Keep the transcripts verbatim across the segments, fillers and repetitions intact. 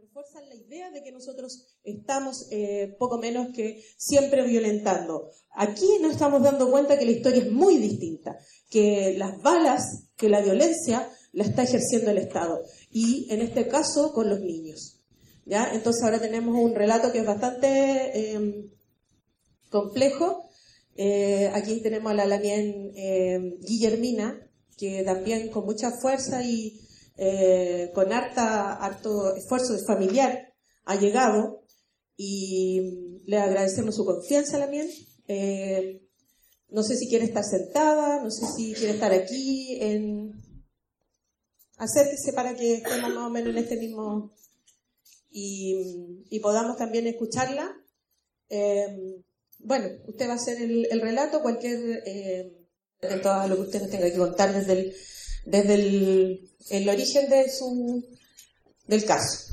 refuerzan la idea de que nosotros estamos eh, poco menos que siempre violentando. Aquí nos estamos dando cuenta que la historia es muy distinta, que las balas, que la violencia la está ejerciendo el Estado, y en este caso con los niños. ¿Ya? Entonces ahora tenemos un relato que es bastante eh, complejo. Eh, aquí tenemos a la Lamien eh, Guillermina, que también con mucha fuerza y eh, con harta, harto esfuerzo familiar ha llegado, y le agradecemos su confianza a Lamien. Eh, no sé si quiere estar sentada, no sé si quiere estar aquí. En... Acérquese para que estemos más o menos en este mismo y, y podamos también escucharla. Eh, bueno, usted va a hacer el, el relato, cualquier eh, de todo lo que usted nos tenga que contar desde el, desde el, el origen de su del caso.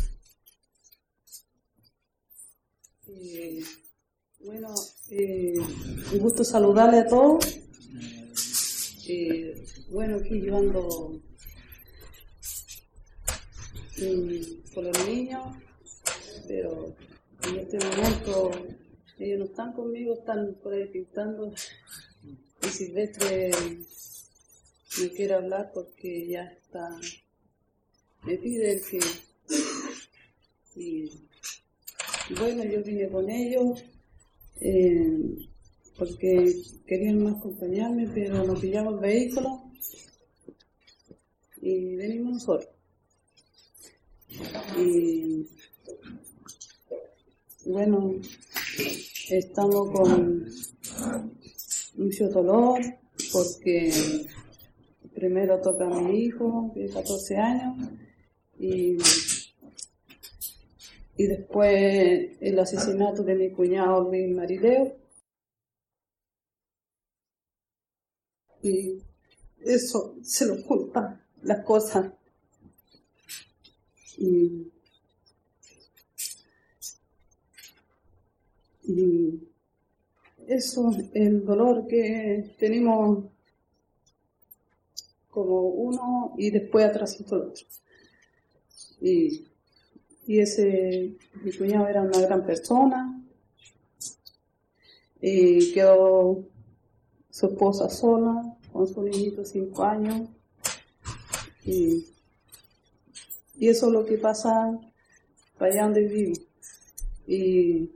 Eh, bueno, eh, un gusto saludarle a todos. Eh, bueno, aquí yo ando eh, con los niños, pero en este momento ellos no están conmigo, están por ahí pintando. Y Silvestre me quiere hablar porque ya está, me pide que... Y, bueno, yo vine con ellos eh, porque querían acompañarme, pero nos pillamos el vehículo y venimos nosotros. Y bueno, estamos con mucho dolor porque primero toca a mi hijo de catorce años y Y después el asesinato de mi cuñado Luis Marileo. Y eso se lo junta las cosas. Y, y eso, el dolor que tenemos como uno y después atrásito el otro. Y Y ese, mi cuñado era una gran persona, y quedó su esposa sola, con su niñito de cinco años, y, y eso es lo que pasa para allá donde vivo. Y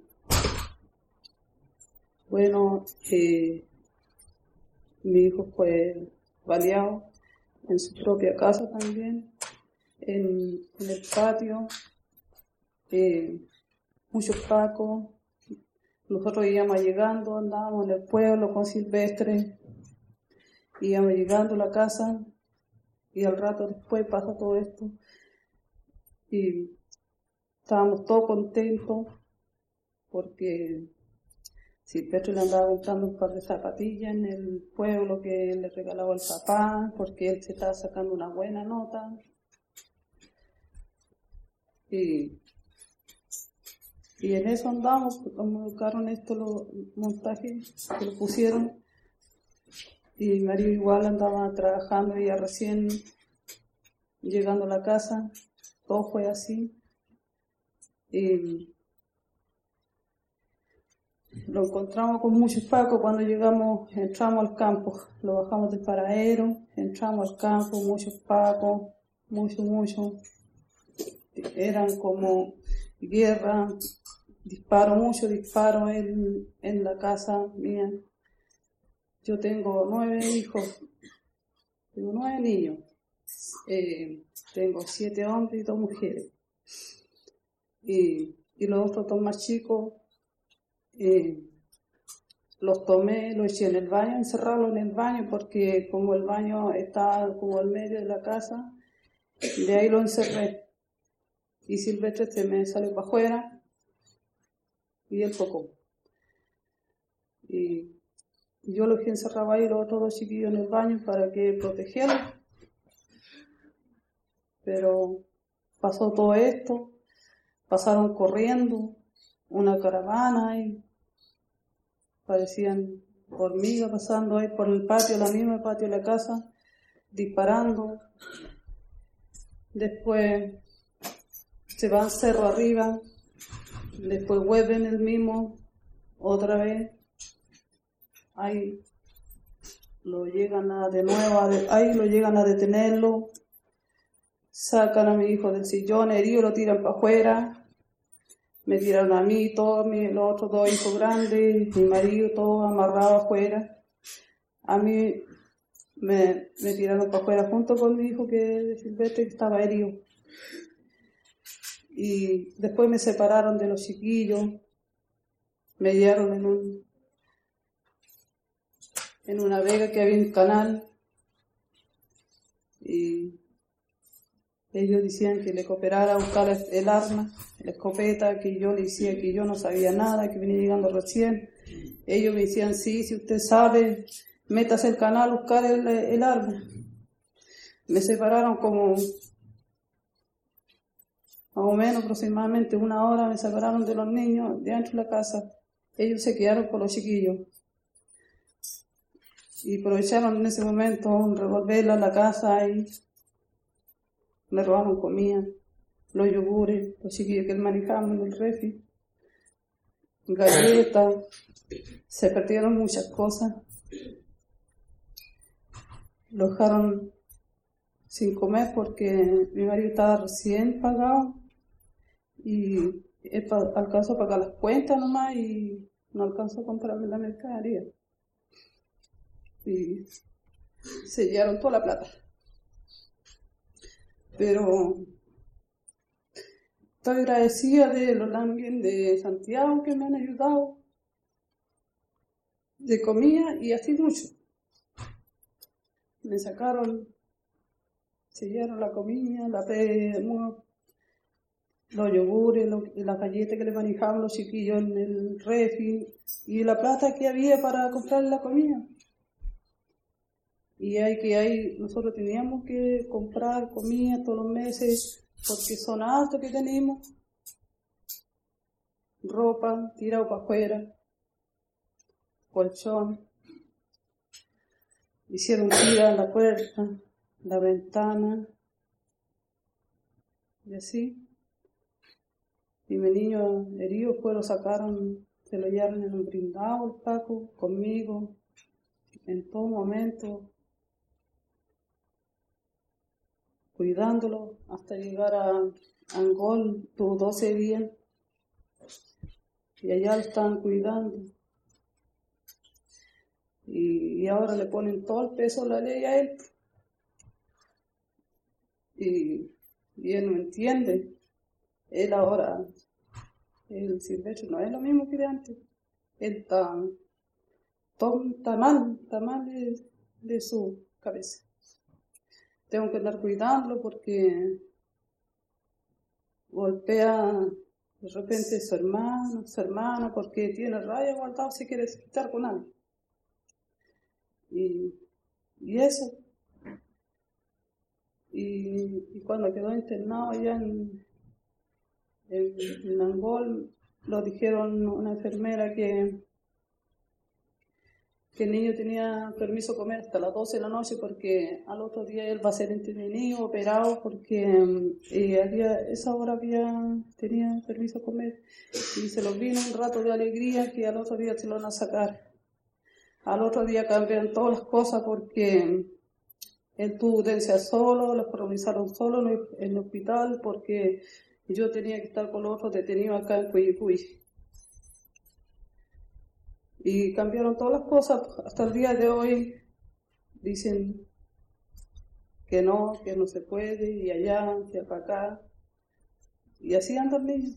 bueno, eh, mi hijo fue baleado en su propia casa también, en, en el patio. Eh, muchos pacos, nosotros íbamos llegando, andábamos en el pueblo con Silvestre, íbamos llegando a la casa y al rato después pasa todo esto y estábamos todos contentos porque Silvestre le andaba comprando un par de zapatillas en el pueblo que le regalaba el papá porque él se estaba sacando una buena nota. Y Y en eso andamos, como buscaron esto, los montajes que lo pusieron. Y Mario igual andaba trabajando, ella recién llegando a la casa. Todo fue así. Y lo encontramos con muchos pacos cuando llegamos, entramos al campo. Lo bajamos del paradero, entramos al campo, muchos pacos, mucho, mucho. Eran como guerra. Disparo, mucho disparo en, en la casa mía. Yo tengo nueve hijos, tengo nueve niños, eh, tengo siete hombres y dos mujeres. Y, y los otros dos más chicos, eh, los tomé, los eché en el baño, encerrarlos en el baño, porque como el baño está como al medio de la casa, de ahí lo encerré. Y Silvestre se me salió para afuera. Y él tocó. Y yo los que encerraba ahí, los otros dos chiquillos en el baño para que protegieran. Pero pasó todo esto, pasaron corriendo, una caravana y parecían hormigas pasando ahí por el patio, la misma patio de la casa, disparando. Después se van cerro arriba, después vuelven el mismo, otra vez, ahí lo llegan a de nuevo, a de, ahí lo llegan a detenerlo, sacan a mi hijo del sillón herido, lo tiran para afuera, me tiraron a mí, todos mis, los otros dos hijos grandes, mi marido, todos amarrados afuera, a mí me, me tiraron para afuera junto con mi hijo que de Silvestre que estaba herido. Y después me separaron de los chiquillos, me llevaron en un en una vega que había un canal y ellos decían que le cooperara a buscar el arma, la escopeta, que yo le decía que yo no sabía nada, que venía llegando recién. Ellos me decían, sí, si usted sabe, métase al canal a buscar el, el arma. Me separaron como más o menos aproximadamente una hora, me separaron de los niños de dentro de la casa. Ellos se quedaron con los chiquillos. Y aprovecharon en ese momento un revolverla a la casa y me robaron comida, los yogures, los chiquillos que manejaban en el refri, galletas, se perdieron muchas cosas. Lo dejaron sin comer porque mi marido estaba recién pagado y él alcanzó a pagar las cuentas nomás y no alcanzó a comprarme la mercadería. Y se llevaron toda la plata. Pero estoy agradecida de los también de Santiago que me han ayudado, de comida y así mucho. Me sacaron, se llevaron la comida, la pe, los yogures, los, las galletas que le manejaban los chiquillos en el refri y la plata que había para comprar la comida. Y hay que hay, nosotros teníamos que comprar comida todos los meses porque son altos que tenemos. Ropa, tirado para afuera, colchón. Hicieron tiras en la puerta, la ventana, y así. Y mi niño herido fue, lo sacaron, se lo llevaron en un blindado el Paco, conmigo, en todo momento. Cuidándolo hasta llegar a Angol, tuvo doce días y allá lo estaban cuidando y, y ahora le ponen todo el peso de la ley a él y, y él no entiende. Él ahora, el Silvestre no es lo mismo que de antes, él está, todo, está mal, está mal de, de su cabeza. Tengo que andar cuidándolo porque golpea de repente a su hermano, su hermana, porque tiene raya guardado si quiere quitar con alguien. Y, y eso. Y, y cuando quedó internado allá en, en, en Angol, lo dijeron una enfermera que que el niño tenía permiso de comer hasta las doce de la noche porque al otro día él va a ser intervenido, operado, porque eh, había, esa hora había, tenía permiso de comer y se los vino un rato de alegría que al otro día se lo van a sacar. Al otro día cambiaron todas las cosas porque él tuvo urgencia solo, lo provisaron solo en el hospital porque yo tenía que estar con los otros detenidos acá en Cuyicuy. Y cambiaron todas las cosas, hasta el día de hoy dicen que no, que no se puede, y allá, y acá, acá, y así andan niños.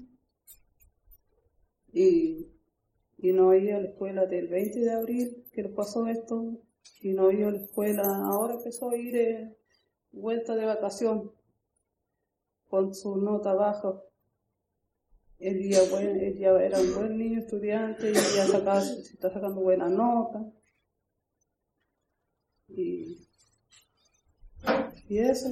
Y, y no iba a la escuela del veinte de abril, que les pasó esto, y no iba a la escuela, ahora empezó a ir eh, vuelta de vacación, con su nota baja. Él ya, buen, él ya era un buen niño estudiante y ya sacaba, se está sacando buenas notas. Y, y eso.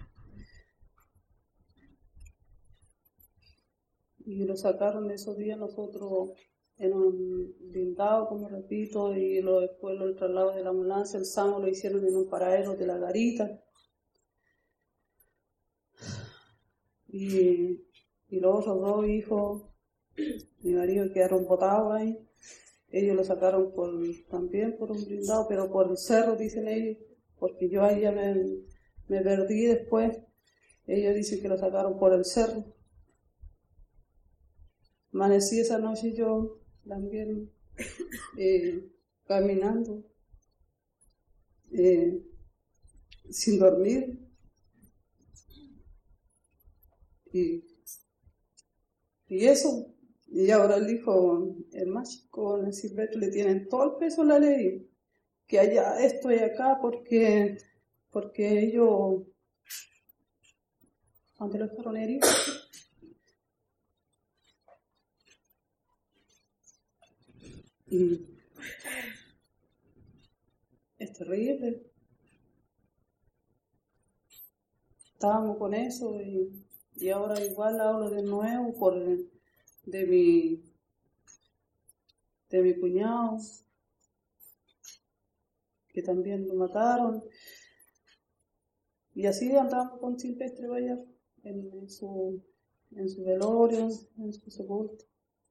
Y lo sacaron esos días nosotros en un blindado, como repito, y lo, después lo traslado de la ambulancia, el SAMO lo hicieron en un paradero de la garita. Y y los otros dos hijos, mi marido, quedaron botados ahí. Ellos lo sacaron por, también por un blindado, pero por el cerro, dicen ellos, porque yo ahí ya me, me perdí después. Ellos dicen que lo sacaron por el cerro. Amanecí esa noche yo también eh, caminando, eh, sin dormir. Y, y eso, y ahora el hijo, el más chico, el Silvestre, le tienen todo el peso a la ley, que haya esto y acá, porque, porque ellos, ante los heridos, y es terrible. Estábamos con eso y, y ahora igual hablo de nuevo por de mi de mi cuñado, que también lo mataron, y así andamos con Silvestre Vaya en, en su en su velorio, en su sepulcro.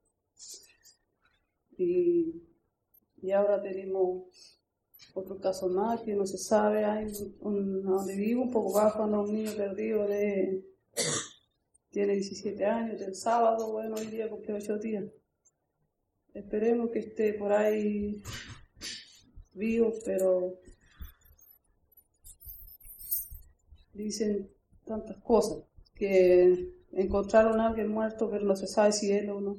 Y, y ahora tenemos otro caso más que no se sabe. Hay un, donde vivo, un poco bajo, anda un niño perdido de tiene diecisiete años, del sábado, bueno, hoy día cumple ocho días. Esperemos que esté por ahí vivo, pero dicen tantas cosas, que encontraron a alguien muerto, pero no se sabe si él o no.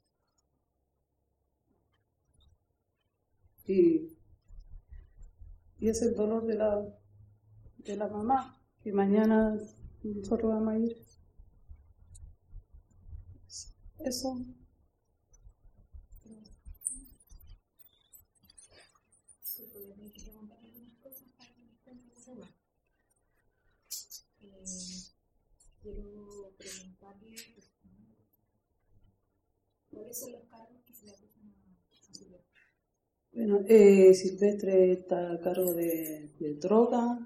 Y, y es el dolor de la, de la mamá, que mañana nosotros vamos a ir. Eso. Quiero preguntarle cuáles son los cargos que se le acusan a Silvestre. Bueno, eh, Silvestre está a cargo de, de droga,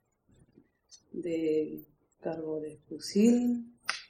de cargo de fusil,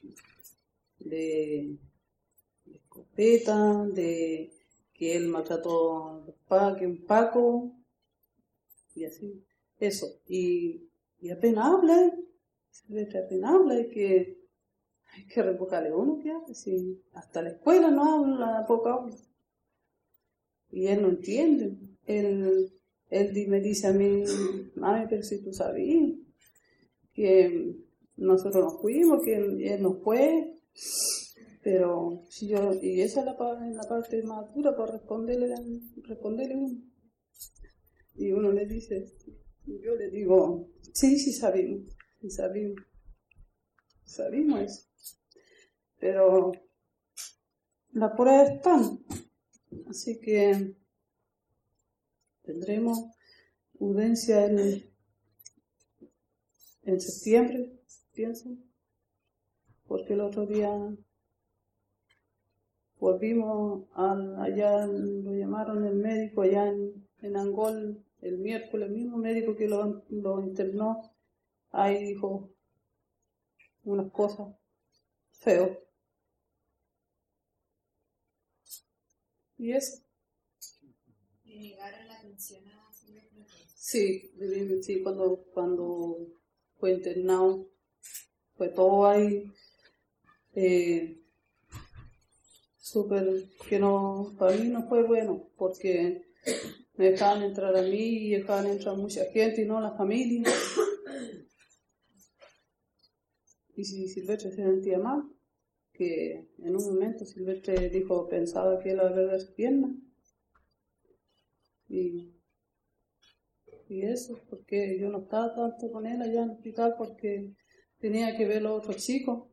de, de escopeta, de que él maltrató a los pa, que un Paco, y así, eso. Y, y apenas habla, Silvestre apenas habla, y que hay que repujarle uno que hace, si hasta la escuela no habla, poco habla. Y él no entiende. Él, él me dice a mí, mami, pero si tú sabías que nosotros nos fuimos, que él, él no fue, pero si yo, y esa es la, la parte más dura para responderle, responderle uno. Y uno le dice, yo le digo, sí, sí sabimos, sí sabimos, sabimos eso. Pero las pruebas están. Así que tendremos audiencia en, en septiembre, pienso, porque el otro día volvimos a, allá, lo llamaron el médico allá en, en Angol, el miércoles, el mismo médico que lo, lo internó, ahí dijo unas cosas feas. ¿Y eso? ¿Le negaron la atención a Silvestre? Sí, sí, cuando, cuando fue internado, fue todo ahí, eh, súper, que no, para mí no fue bueno, porque me dejaban entrar a mí y dejaban entrar mucha gente y no la familia. Y si Silvestre se sentía mal, que en un momento Silvestre dijo, pensaba que él iba a perder su pierna. Y, y eso, porque yo no estaba tanto con él allá en el hospital, porque tenía que ver a los otros chicos.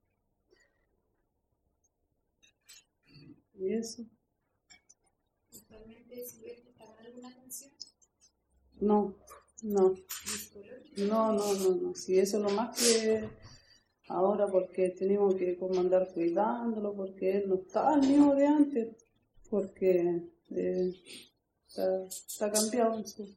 Y eso. ¿Actualmente Silvestre está con alguna atención? No, no. No, no, no, no. Si eso es lo más que ahora, porque tenemos que como andar cuidándolo, porque él no está el mismo de antes, porque eh, está, está cambiado en su...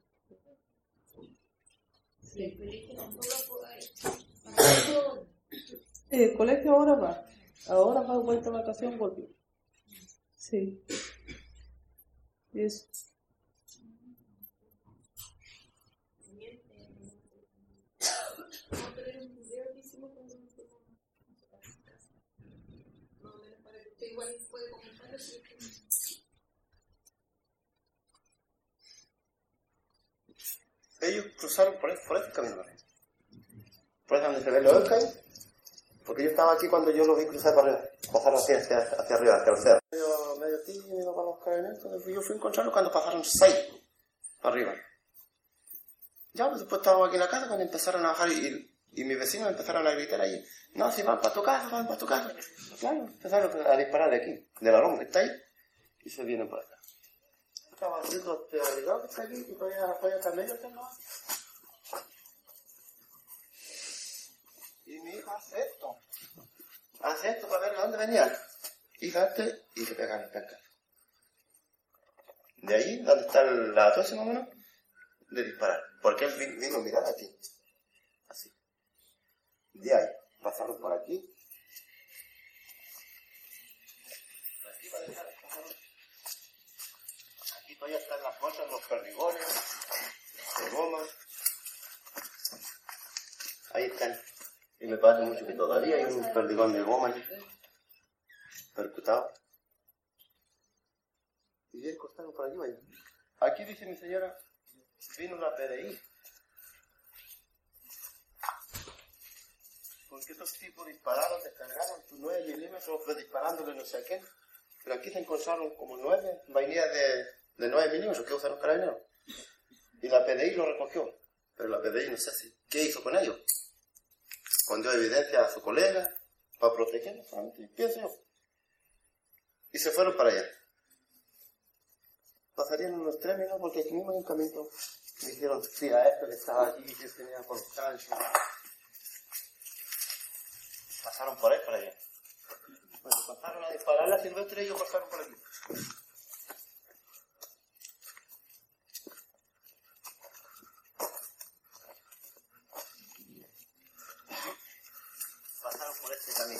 Sí. El colegio tampoco puede... El colegio ahora va, Ahora va de vuelta de vacación, volvió. Sí. Y eso. Ellos cruzaron por este, por este camino, por donde se ve el Oelcay, porque yo estaba aquí cuando yo los vi cruzar para arriba, pasaron hacia, hacia, hacia arriba, hacia el cerro. Medio, medio tímido para los carabineros, entonces yo fui a encontrarlos cuando pasaron seis para arriba. Ya, pues después estábamos aquí en la casa cuando empezaron a bajar y, y mis vecinos empezaron a gritar ahí, no, si van para tu casa, van para tu casa. Claro, empezaron a disparar de aquí, de la loma que está ahí, y se vienen por acá. Estaba haciendo este abrigado que está aquí y todavía, todavía está medio terno. Y mi hija hace esto. Hace esto para ver de dónde venía. Hija este y se pega en el pescado. De ahí, donde está la doce más o menos, de disparar. Porque él vino, vino a mirar a ti. Así. De ahí, pasaron por aquí. Aquí para dejar, pasaron. Aquí todavía están las cosas, los perdigones, de goma. Ahí están. Y me parece mucho que todavía hay un perdigón de goma ahí, percutado. Y ya costaron por allí, vaya. Aquí dice mi señora, vino la P D I. Porque estos tipos dispararon, descargaron sus nueve milímetros, pero disparándole no sé a qué. Pero aquí se encontraron como nueve vainillas de, de nueve milímetros que usan los carabineros. Y la P D I lo recogió. Pero la P D I no sé si, ¿qué hizo con ellos? Escondió evidencia a su colega para protegerlo, solamente, pienso yo. Y se fueron para allá. Pasarían unos tres minutos porque aquí mismo hay un camino. Me dijeron, sí, a esto que estaba allí, que tenía constancia. Pasaron por ahí para allá. Bueno, pasaron a disparar la silvestre y ellos pasaron por aquí. Pasaron por este camino.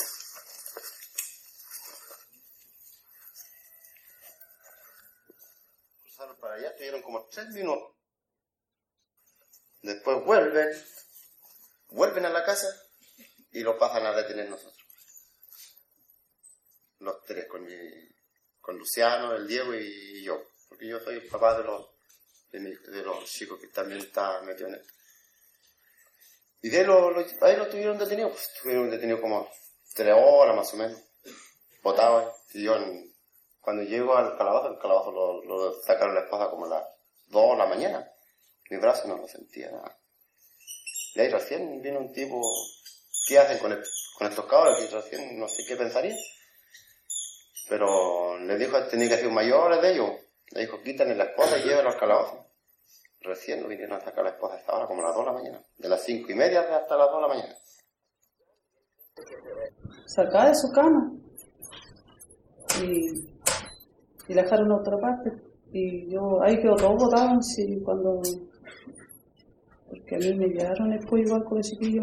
Cruzaron para allá, estuvieron como tres minutos. Después vuelven, vuelven a la casa y lo pasan a detener nosotros. Los tres, con mi, con Luciano, el Diego y yo. Porque yo soy el papá de los, de, mi, de los chicos que también están metidos en esto. Y de ahí lo, lo, ahí lo tuvieron detenido, pues tuvieron detenido como tres horas más o menos, botaban. Y yo, en, cuando llego al calabazo, el calabazo lo, lo sacaron la espada como a las dos de la mañana. Mi brazo no lo sentía nada. Y ahí recién vino un tipo, ¿qué hacen con, el, con estos cabros? Y recién no sé qué pensaría. Pero le dijo, tenía que ser mayores de ellos. Le dijo, quítenle la esposa y llévenlo al calabazo. Recién lo vinieron a sacar la esposa a esta hora, como a las dos de la mañana. De las cinco y media hasta las dos de la mañana. Sacada de su cama. Y, y la dejaron a otra parte. Y yo, ahí quedó todo botado, sí, cuando... Porque a mí me llevaron después igual con el chiquillo.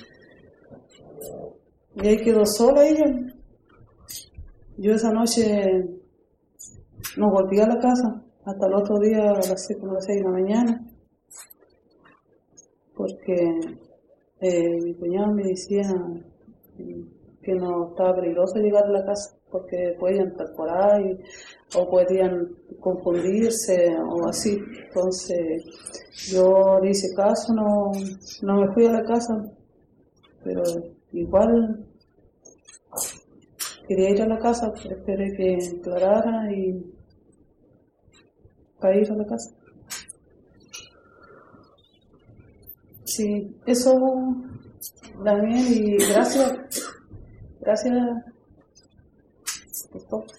Y ahí quedó sola ella. Yo esa noche no volví a la casa. Hasta el otro día a las seis, como las seis de la mañana, porque eh, mi cuñado me decía que no estaba peligroso llegar a la casa, porque podían perforar y, o podían confundirse o así. Entonces yo le hice caso, no, no me fui a la casa, pero igual quería ir a la casa, pero esperé que aclarara y para ir a la casa. Sí, eso también, y gracias, gracias por todo.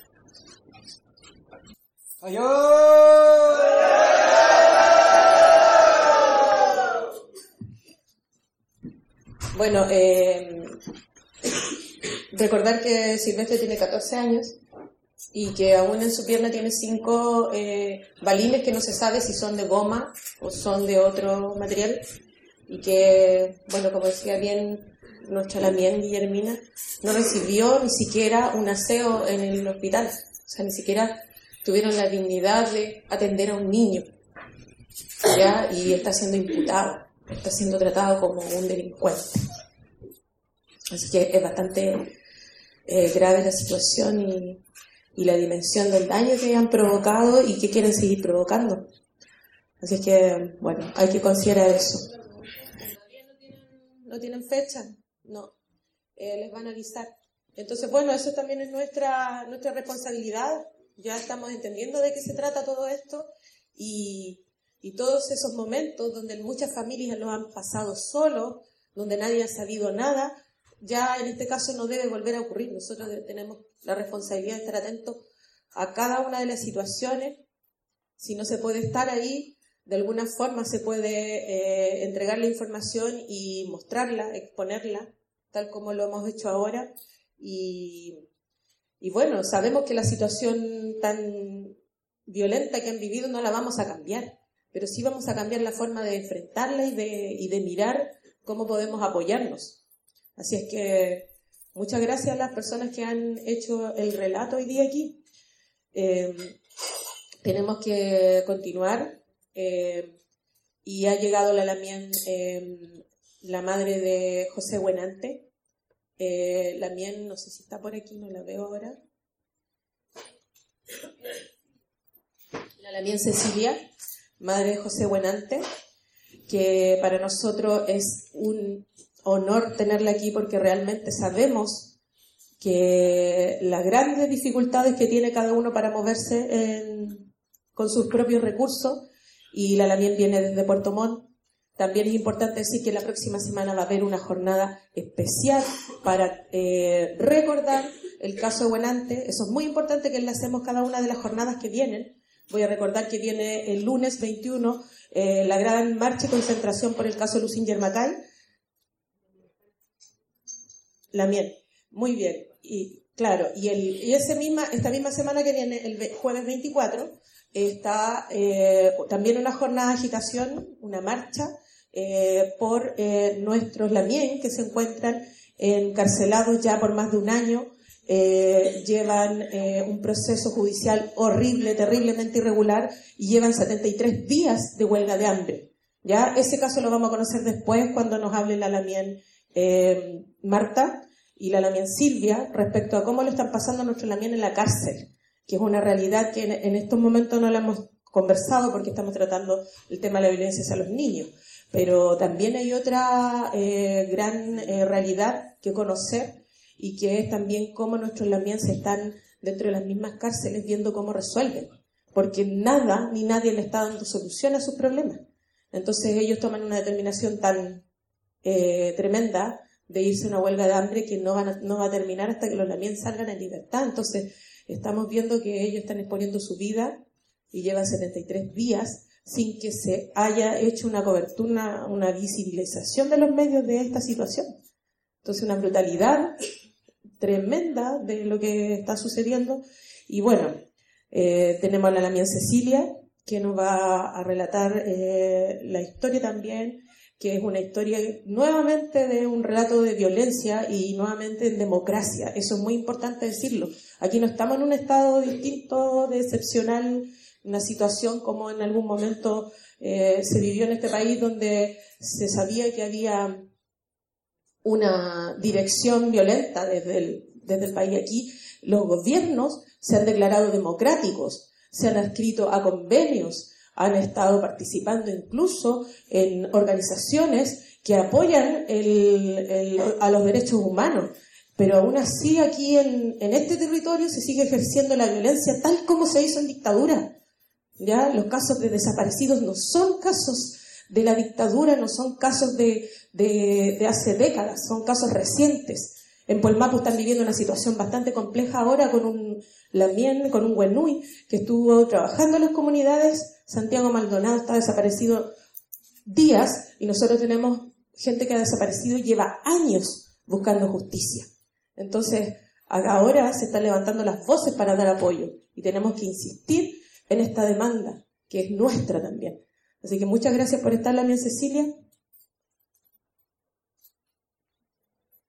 Bueno, eh, recordar que Silvestre tiene catorce años y que aún en su pierna tiene cinco eh, balines que no se sabe si son de goma o son de otro material, y que, bueno, como decía bien nuestra Lamien Guillermina no recibió ni siquiera un aseo en el hospital. O sea, ni siquiera tuvieron la dignidad de atender a un niño, ¿ya? Y está siendo imputado, está siendo tratado como un delincuente. Así que es bastante eh, grave la situación y, y la dimensión del daño que han provocado y que quieren seguir provocando. Así es que, bueno, hay que considerar eso. ¿Todavía no tienen, no tienen fecha? No, eh, les van a avisar. Entonces, bueno, eso también es nuestra, nuestra responsabilidad. Ya estamos entendiendo de qué se trata todo esto y, y todos esos momentos donde muchas familias lo han pasado solos, donde nadie ha sabido nada, ya en este caso no debe volver a ocurrir. Nosotros tenemos la responsabilidad de estar atentos a cada una de las situaciones. Si no se puede estar ahí, de alguna forma se puede eh, entregar la información y mostrarla, exponerla, tal como lo hemos hecho ahora. Y, y bueno, sabemos que la situación tan violenta que han vivido no la vamos a cambiar, pero sí vamos a cambiar la forma de enfrentarla y de, y de mirar cómo podemos apoyarnos. Así es que muchas gracias a las personas que han hecho el relato hoy día aquí. Eh, tenemos que continuar. Eh, y ha llegado la Lamien, eh, la madre de José Buenante. Eh, Lamien, no sé si está por aquí, no la veo ahora. La Lamien Cecilia, madre de José Buenante, que para nosotros es un honor tenerla aquí porque realmente sabemos que las grandes dificultades que tiene cada uno para moverse en, con sus propios recursos. Y la Lamien viene desde Puerto Montt. También es importante decir que la próxima semana va a haber una jornada especial para eh, recordar el caso de Buenante. Eso es muy importante que enlacemos cada una de las jornadas que vienen. Voy a recordar que viene el lunes veintiuno eh, la gran marcha y concentración por el caso Lucín Yermacay. Lamien, muy bien. Y claro, y, el, y ese misma, esta misma semana que viene, el jueves veinticuatro, está eh, también una jornada de agitación, una marcha eh, por eh, nuestros Lamien que se encuentran encarcelados ya por más de un año, eh, llevan eh, un proceso judicial horrible, terriblemente irregular y llevan setenta y tres días de huelga de hambre. Ya ese caso lo vamos a conocer después cuando nos hable la Lamien eh, Marta y la Lamien Silvia respecto a cómo lo están pasando nuestros Lamien en la cárcel, que es una realidad que en, en estos momentos no la hemos conversado porque estamos tratando el tema de la violencia hacia los niños. Pero también hay otra eh, gran eh, realidad que conocer y que es también cómo nuestros Lamien se están dentro de las mismas cárceles viendo cómo resuelven. Porque nada ni nadie le está dando solución a sus problemas. Entonces ellos toman una determinación tan eh, tremenda de irse a una huelga de hambre que no, van a, no va a terminar hasta que los Lamien salgan en libertad. Entonces estamos viendo que ellos están exponiendo su vida y llevan setenta y tres días sin que se haya hecho una cobertura, una, una visibilización de los medios de esta situación. Entonces una brutalidad tremenda de lo que está sucediendo. Y bueno, eh, tenemos a la Lamien Cecilia, que nos va a relatar eh, la historia también, que es una historia nuevamente de un relato de violencia y nuevamente en democracia. Eso es muy importante decirlo. Aquí no estamos en un estado distinto, de excepcional, una situación como en algún momento eh, se vivió en este país donde se sabía que había una dirección violenta desde el, desde el país. Aquí los gobiernos se han declarado democráticos, se han adscrito a convenios, han estado participando incluso en organizaciones que apoyan el, el, a los derechos humanos. Pero aún así aquí en, en este territorio se sigue ejerciendo la violencia tal como se hizo en dictadura. ¿Ya? Los casos de desaparecidos no son casos de la dictadura, no son casos de, de, de hace décadas, son casos recientes. En Puelmapu están viviendo una situación bastante compleja ahora con un Lamien, con un Huenui, que estuvo trabajando en las comunidades. Santiago Maldonado está desaparecido días y nosotros tenemos gente que ha desaparecido y lleva años buscando justicia. Entonces, ahora se están levantando las voces para dar apoyo y tenemos que insistir en esta demanda, que es nuestra también. Así que muchas gracias por estar, Lamien Cecilia.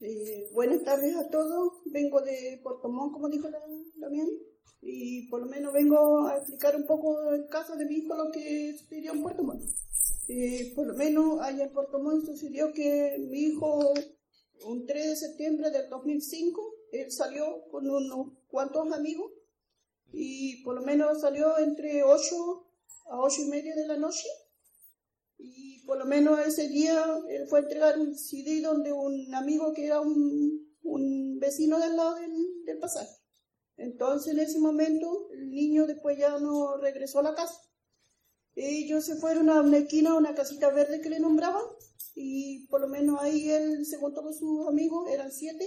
Eh, buenas tardes a todos. Vengo de Puerto Montt, como dijo la, también, y por lo menos vengo a explicar un poco el caso de mi hijo, lo que sucedió en Puerto Montt. Eh, por lo menos allá en Puerto Montt sucedió que mi hijo, un tres de septiembre del dos mil cinco, él salió con unos cuantos amigos y por lo menos salió entre ocho a ocho y media de la noche. Y por lo menos ese día él fue a entregar un C D donde un amigo que era un, un vecino del lado del, del pasaje. Entonces en ese momento el niño después ya no regresó a la casa. Ellos se fueron a una esquina, a una casita verde que le nombraban, y por lo menos ahí él se contó con sus amigos, eran siete,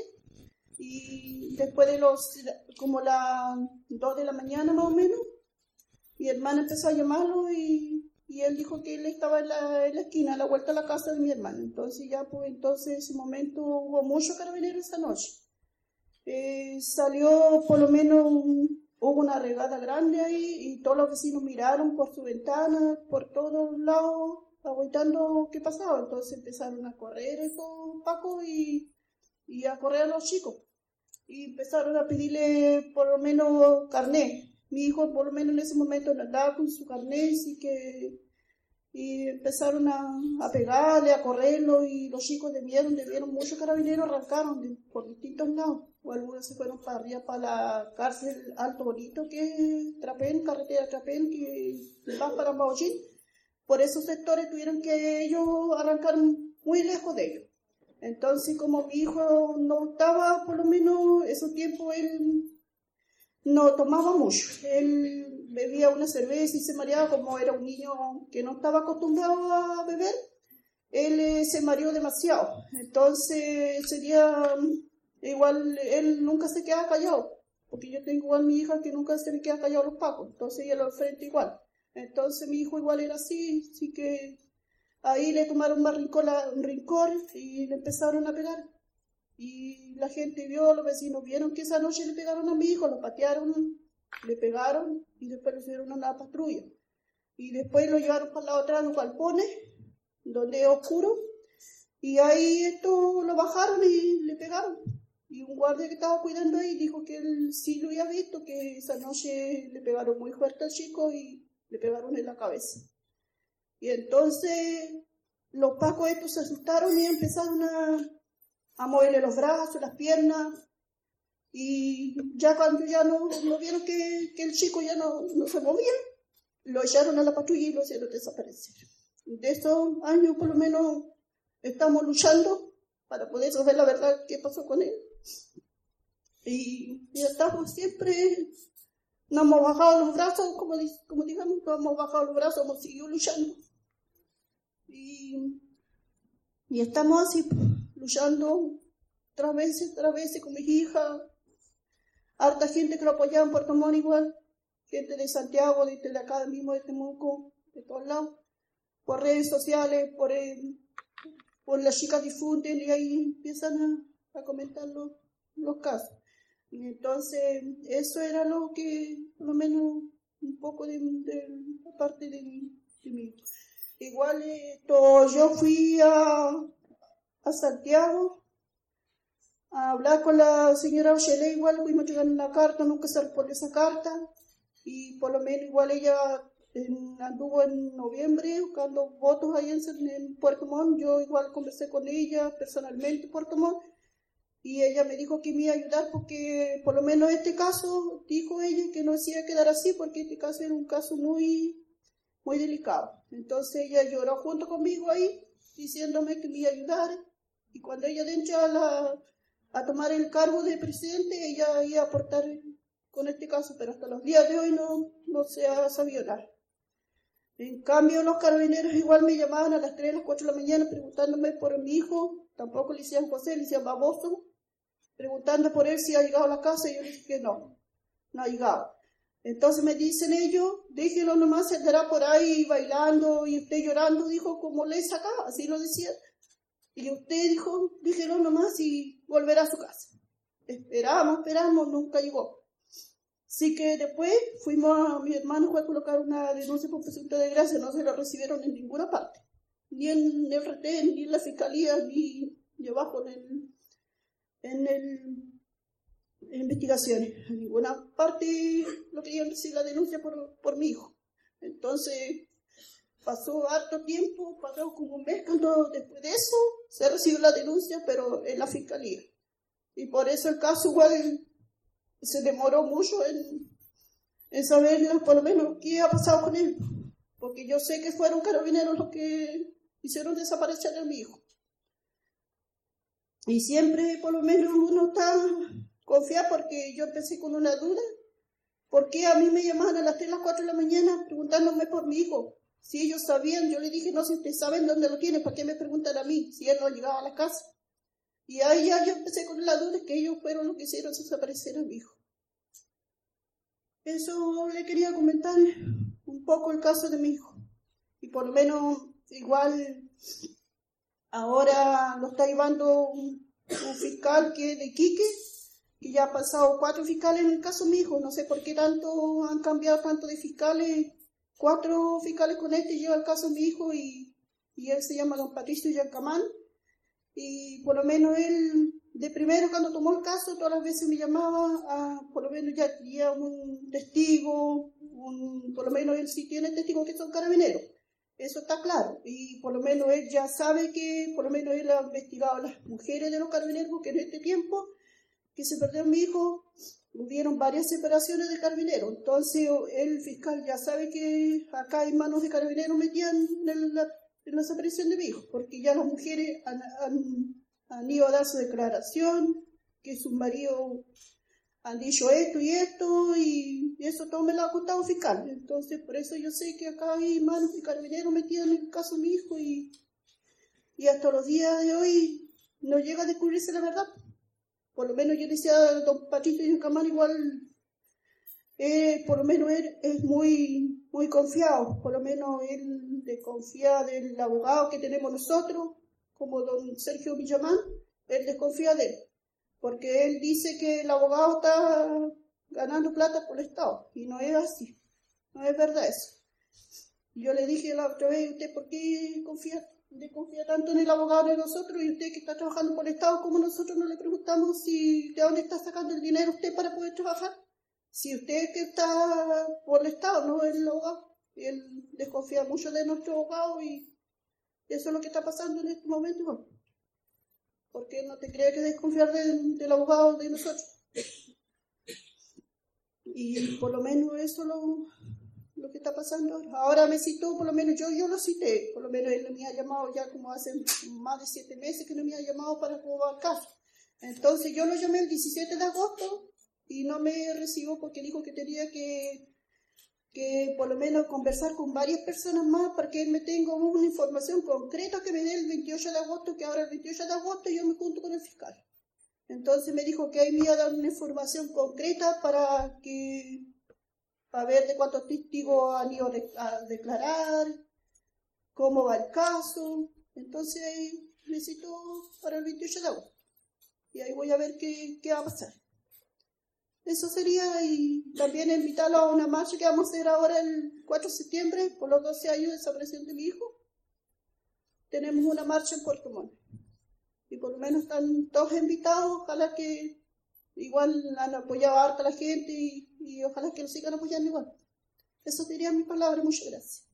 y después de los, como las dos de la mañana más o menos, mi hermana empezó a llamarlo y, y él dijo que él estaba en la, en la esquina, a la vuelta a la casa de mi hermana. Entonces ya pues entonces en ese momento hubo muchos carabineros esa noche. Eh, salió por lo menos, un, hubo una regada grande ahí y todos los vecinos miraron por su ventana, por todos lados, aguantando qué pasaba. Entonces empezaron a correr estos pacos y, y a correr a los chicos. Y empezaron a pedirle por lo menos carnet. Mi hijo por lo menos en ese momento no andaba con su carnet, así que y empezaron a, a pegarle, a correrlo, y los chicos de miedo, donde vieron muchos carabineros, arrancaron de, por distintos lados. O algunos se fueron para arriba, para la cárcel Alto Bonito, que es Trapén, carretera Trapén, que va para Maullín. Por esos sectores tuvieron que ellos arrancar muy lejos de ellos. Entonces, como mi hijo no estaba, por lo menos esos tiempos, él no tomaba mucho. Él bebía una cerveza y se mareaba, como era un niño que no estaba acostumbrado a beber. Él eh, se mareó demasiado. Entonces, ese día, igual, él nunca se quedaba callado. Porque yo tengo igual mi hija que nunca se le queda callado a los pacos. Entonces, ella lo enfrenta igual. Entonces, mi hijo igual era así, así que ahí le tomaron más rincón, un rincón y le empezaron a pegar. Y la gente vio, los vecinos vieron que esa noche le pegaron a mi hijo, lo patearon, le pegaron y después lo subieron a la patrulla. Y después lo llevaron para la otra, los galpones, donde es oscuro, y ahí esto lo bajaron y le pegaron. Y un guardia que estaba cuidando ahí dijo que él sí lo había visto, que esa noche le pegaron muy fuerte al chico y le pegaron en la cabeza. Y entonces los pacos estos se asustaron y empezaron a, a moverle los brazos, las piernas, y ya cuando ya no, no vieron que, que el chico ya no, no se movía, lo echaron a la patrulla y lo hicieron desaparecer. De esos años por lo menos estamos luchando para poder saber la verdad qué pasó con él. Y, y estamos siempre, no hemos bajado los brazos, como, como digamos, no hemos bajado los brazos, hemos seguido luchando. Y, y estamos así, luchando tras veces, tras veces con mis hijas, harta gente que lo apoyaba en Puerto Montt igual, gente de Santiago, de, de acá mismo, de Temuco, de todos lados, por redes sociales, por, el, por las chicas difunden y ahí empiezan a, a comentar los, los casos. Y entonces, eso era lo que, por lo menos, un poco de, de la parte de, de mí. Igual, esto, yo fui a, a Santiago a hablar con la señora Ochele, igual fuimos llegando una carta, nunca se respondió esa carta, y por lo menos igual ella en, anduvo en noviembre buscando votos ahí en, en Puerto Montt. Yo igual conversé con ella personalmente en Puerto Montt, y ella me dijo que me iba a ayudar porque por lo menos este caso, dijo ella, que no se iba a quedar así porque este caso era un caso muy, muy delicado. Entonces ella lloró junto conmigo ahí, diciéndome que me iba a ayudar, y cuando ella entró a, la, a tomar el cargo de presidente, ella iba a aportar con este caso, pero hasta los días de hoy no, no se ha sabido nada. En cambio, los carabineros igual me llamaban a las tres, a las cuatro de la mañana preguntándome por mi hijo, tampoco le decían José, le decían baboso, preguntando por él si ha llegado a la casa, y yo le dije que no, no ha llegado. Entonces me dicen ellos, déjelo nomás, se andará por ahí bailando y usted llorando, dijo, como le sacaba, así lo decía. Y usted dijo, déjelo nomás y volverá a su casa. Esperamos, esperamos, nunca llegó. Así que después fuimos a mi hermano, fue a colocar una denuncia por presunto de desgracia, no se lo recibieron en ninguna parte. Ni en el retén, ni en la fiscalía, ni, ni abajo en el, en, el, en investigaciones. En ninguna parte lo querían recibir la denuncia por, por mi hijo. Entonces, pasó harto tiempo, pasó como un mes cuando después de eso se recibió la denuncia, pero en la fiscalía. Y por eso el caso igual se demoró mucho en, en saber por lo menos qué ha pasado con él. Porque yo sé que fueron carabineros los que hicieron desaparecer a mi hijo. Y siempre por lo menos uno está confiado porque yo empecé con una duda. ¿Por qué a mí me llamaban a las tres, las cuatro de la mañana preguntándome por mi hijo? Si ellos sabían, yo le dije, no, si ustedes saben dónde lo tienen, ¿para qué me preguntan a mí? Si él no llegaba a la casa. Y ahí ya yo empecé con la duda que ellos fueron los que hicieron desaparecer a mi hijo. Eso le quería comentar un poco el caso de mi hijo. Y por lo menos igual ahora lo está llevando un, un fiscal que es de Iquique, que ya ha pasado cuatro fiscales en el caso de mi hijo. No sé por qué tanto han cambiado tanto de fiscales. Cuatro fiscales con este lleva el caso de mi hijo y, y él se llama don Patricio Yancamán. Y por lo menos él, de primero cuando tomó el caso, todas las veces me llamaba, a, por lo menos ya tenía un testigo, un, por lo menos él sí tiene testigos que son carabineros. Eso está claro. Y por lo menos él ya sabe que, por lo menos él ha investigado a las mujeres de los carabineros, porque en este tiempo que se perdió mi hijo, hubieron varias separaciones de carabineros. Entonces el fiscal ya sabe que acá hay manos de carabineros metían en la, en la desaparición de mi hijo, porque ya las mujeres han, han, han ido a dar su declaración, que sus maridos han dicho esto y esto, y eso todo me lo ha contado el fiscal. Entonces por eso yo sé que acá hay manos de carabineros metidas en el caso de mi hijo, y, y hasta los días de hoy no llega a descubrirse la verdad. Por lo menos yo le decía a don Patricio Yancamán, igual, eh, por lo menos él es muy, muy confiado. Por lo menos él desconfía del abogado que tenemos nosotros, como don Sergio Villamán, él desconfía de él. Porque él dice que el abogado está ganando plata por el Estado. Y no es así. No es verdad eso. Yo le dije la otra vez, ¿usted por qué confía? De confía tanto en el abogado de nosotros, y usted que está trabajando por el Estado, ¿cómo nosotros no le preguntamos si de dónde está sacando el dinero usted para poder trabajar? Si usted que está por el Estado, no el abogado. Él desconfía mucho de nuestro abogado y eso es lo que está pasando en este momento. Bueno, porque no te cree que desconfiar de, del abogado de nosotros. Y por lo menos eso lo... lo que está pasando ahora. Ahora me citó, por lo menos yo yo lo cité, por lo menos él me ha llamado ya como hace más de siete meses que no me ha llamado para jugar el caso. Entonces yo lo llamé el diecisiete de agosto y no me recibió porque dijo que tenía que, que por lo menos conversar con varias personas más para que él me tenga una información concreta que me dé el veintiocho de agosto, que ahora el veintiocho de agosto yo me junto con el fiscal. Entonces me dijo que ahí me iba a dar una información concreta para que a ver de cuántos testigos han ido a declarar, cómo va el caso. Entonces necesito para el veintiocho de agosto. Y ahí voy a ver qué, qué va a pasar. Eso sería, y también invitarlo a una marcha que vamos a hacer ahora el cuatro de septiembre, por los doce años de desaparición de mi hijo. Tenemos una marcha en Puerto Montt. Y por lo menos están todos invitados, ojalá que igual han apoyado harta a la gente y, y ojalá que lo sigan apoyando igual. Eso sería mi palabra, muchas gracias.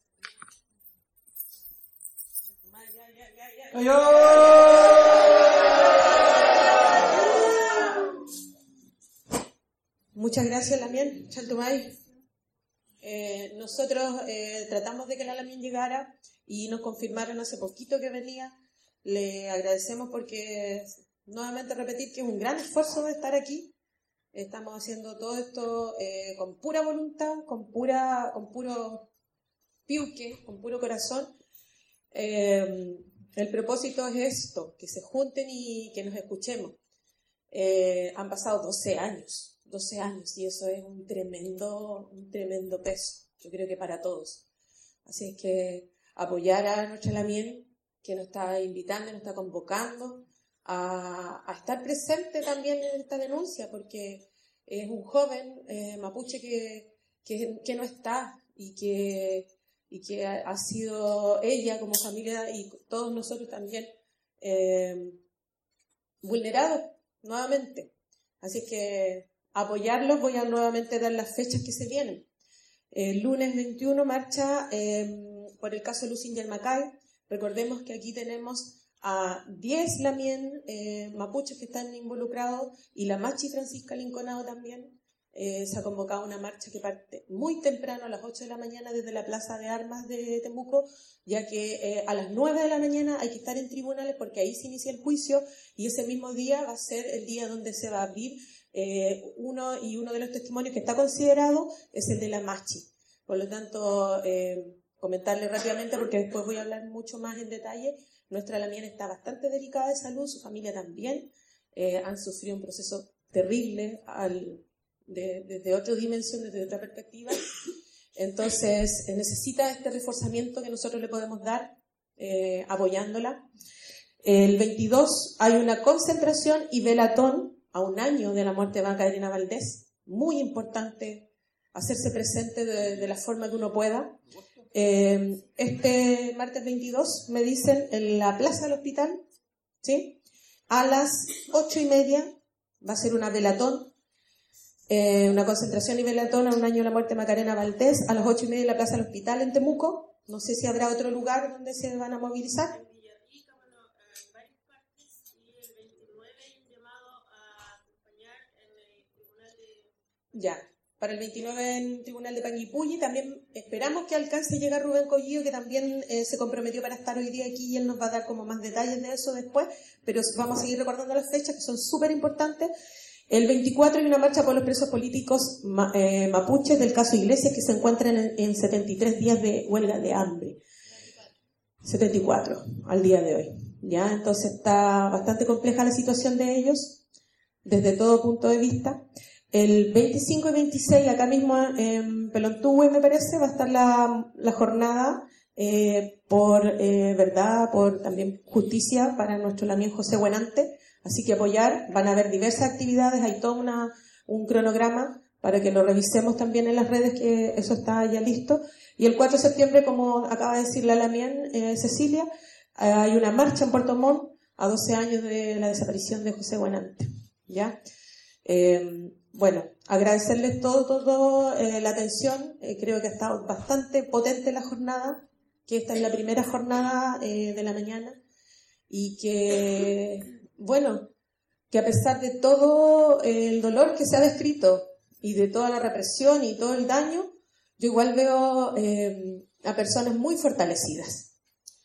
Muchas gracias, Lamien Chaltumay. Eh, nosotros eh, tratamos de que la Lamien llegara y nos confirmaron hace poquito que venía. Le agradecemos porque, nuevamente repetir, que es un gran esfuerzo de estar aquí. Estamos haciendo todo esto eh, con pura voluntad, con pura, con puro piuque, con puro corazón. Eh, el propósito es esto, que se junten y que nos escuchemos. Eh, han pasado doce años, doce años, y eso es un tremendo, un tremendo peso, yo creo que para todos. Así es que apoyar a nuestra Lamien, que nos está invitando, nos está convocando a, a estar presente también en esta denuncia, porque es un joven eh, mapuche que, que, que no está y que, y que ha, ha sido ella como familia y todos nosotros también eh, vulnerados nuevamente. Así que apoyarlos, voy a nuevamente dar las fechas que se vienen. El lunes veintiuno marcha eh, por el caso Lusinger Macay. Recordemos que aquí tenemos a diez Lamien eh, mapuches que están involucrados y la Machi Francisca Linconado también. Eh, se ha convocado una marcha que parte muy temprano, a las ocho de la mañana, desde la Plaza de Armas de Temuco, ya que eh, a las nueve de la mañana hay que estar en tribunales porque ahí se inicia el juicio y ese mismo día va a ser el día donde se va a abrir eh, uno y uno de los testimonios que está considerado es el de la Machi. Por lo tanto, eh, comentarle rápidamente porque después voy a hablar mucho más en detalle. Nuestra Lamien está bastante delicada de salud, su familia también. Eh, han sufrido un proceso terrible al, de, desde otra dimensión, desde otra perspectiva. Entonces, eh, necesita este reforzamiento que nosotros le podemos dar eh, apoyándola. El veintidós hay una concentración y velatón a un año de la muerte de Macarena Valdés. Muy importante hacerse presente de, de la forma que uno pueda. Eh, este martes veintidós, me dicen, en la plaza del hospital, ¿sí? A las ocho y media va a ser una velatón, eh, una concentración y velatón a un año de la muerte de Macarena Valdés, a las ocho y media en la plaza del hospital en Temuco. No sé si habrá otro lugar donde se van a movilizar. En Villarrica, bueno, en varias partes, y el veintinueve un llamado a acompañar en el tribunal de... Ya. Para el veintinueve en Tribunal de Panguipulli. También esperamos que alcance a llegar Rubén Collillo, que también eh, se comprometió para estar hoy día aquí y él nos va a dar como más detalles de eso después, pero vamos a seguir recordando las fechas que son súper importantes. El veinticuatro hay una marcha por los presos políticos ma, eh, mapuches del caso Iglesias que se encuentran en, en setenta y tres días de huelga de hambre. setenta y cuatro al día de hoy. ¿Ya? Entonces está bastante compleja la situación de ellos desde todo punto de vista. El veinticinco y veintiséis, acá mismo en Pelontuhue, me parece, va a estar la, la jornada eh, por eh, verdad, por también justicia para nuestro Lamien José Buenante. Así que apoyar, van a haber diversas actividades, hay todo una, un cronograma para que lo revisemos también en las redes, que eso está ya listo. Y el cuatro de septiembre, como acaba de decir la Lamien eh, Cecilia, eh, hay una marcha en Puerto Montt a doce años de la desaparición de José Buenante. ¿Ya? Eh, Bueno, agradecerles todo, todo eh, la atención. Eh, creo que ha estado bastante potente la jornada, que esta es la primera jornada eh, de la mañana y que, bueno, que a pesar de todo el dolor que se ha descrito y de toda la represión y todo el daño, yo igual veo eh, a personas muy fortalecidas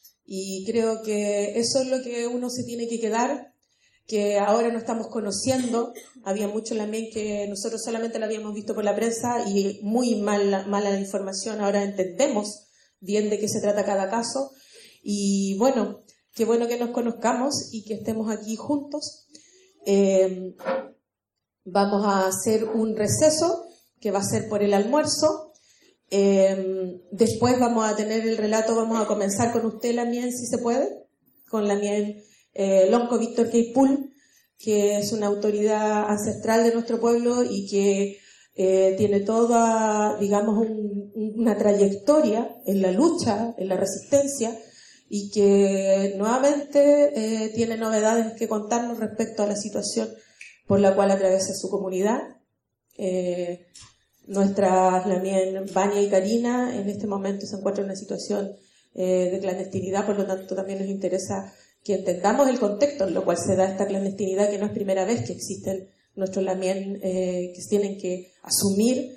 y creo que eso es lo que uno se tiene que quedar, que ahora no estamos conociendo. Había mucho Lamien que nosotros solamente lo habíamos visto por la prensa y muy mala, mala la información. Ahora entendemos bien de qué se trata cada caso. Y bueno, qué bueno que nos conozcamos y que estemos aquí juntos. Eh, vamos a hacer un receso que va a ser por el almuerzo. Eh, después vamos a tener el relato, vamos a comenzar con usted, Lamien, si se puede, con Lamien Eh, Lonco Víctor Queipul, que es una autoridad ancestral de nuestro pueblo y que eh, tiene toda, digamos, un, una trayectoria en la lucha, en la resistencia, y que nuevamente eh, tiene novedades que contarnos respecto a la situación por la cual atraviesa su comunidad. Eh, nuestras Lamien Vania y Karina en este momento se encuentran en una situación eh, de clandestinidad, por lo tanto también nos interesa que entendamos el contexto en lo cual se da esta clandestinidad, que no es primera vez que existen nuestros Lamien eh, que tienen que asumir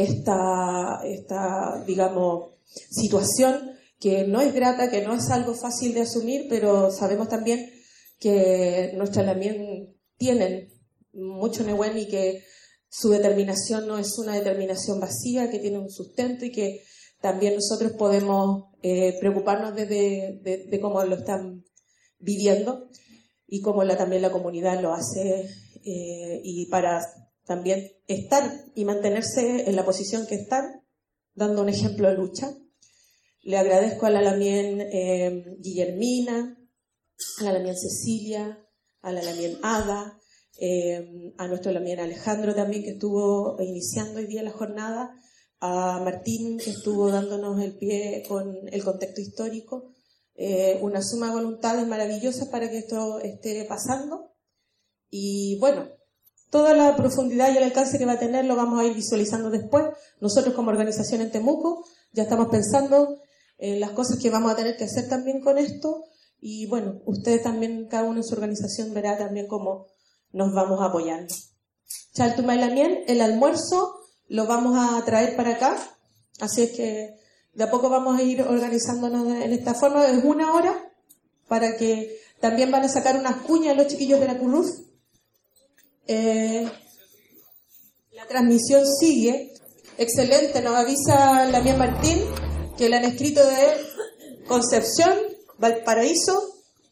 esta, esta, digamos, situación que no es grata, que no es algo fácil de asumir, pero sabemos también que nuestros Lamien tienen mucho Nehuen y que su determinación no es una determinación vacía, que tiene un sustento y que también nosotros podemos eh, preocuparnos de, de, de, de cómo lo están viviendo y cómo la, también la comunidad lo hace eh, y para también estar y mantenerse en la posición que están, dando un ejemplo de lucha. Le agradezco a la Lamien eh, Guillermina, a la Lamien Cecilia, a la Lamien Ada, eh, a nuestro Lamien Alejandro también, que estuvo iniciando hoy día la jornada, a Martín, que estuvo dándonos el pie con el contexto histórico. Eh, una suma de voluntades maravillosas para que esto esté pasando Y bueno, toda la profundidad y el alcance que va a tener lo vamos a ir visualizando después. Nosotros como organización en Temuco ya estamos pensando en las cosas que vamos a tener que hacer también con esto. Y bueno, ustedes también, cada uno en su organización verá también cómo nos vamos apoyando. Chaltumailamien, el almuerzo lo vamos a traer para acá. Así es que de a poco vamos a ir organizándonos en esta forma. Es una hora para que también van a sacar unas cuñas los chiquillos de la Curruf. Eh, la transmisión sigue. Excelente, nos avisa Lamien Martín que le han escrito de Concepción, Valparaíso,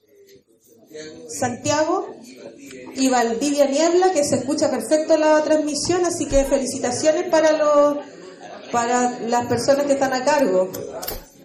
Santiago y Valdivia Niebla, que se escucha perfecto la transmisión, así que felicitaciones para los para las personas que están a cargo.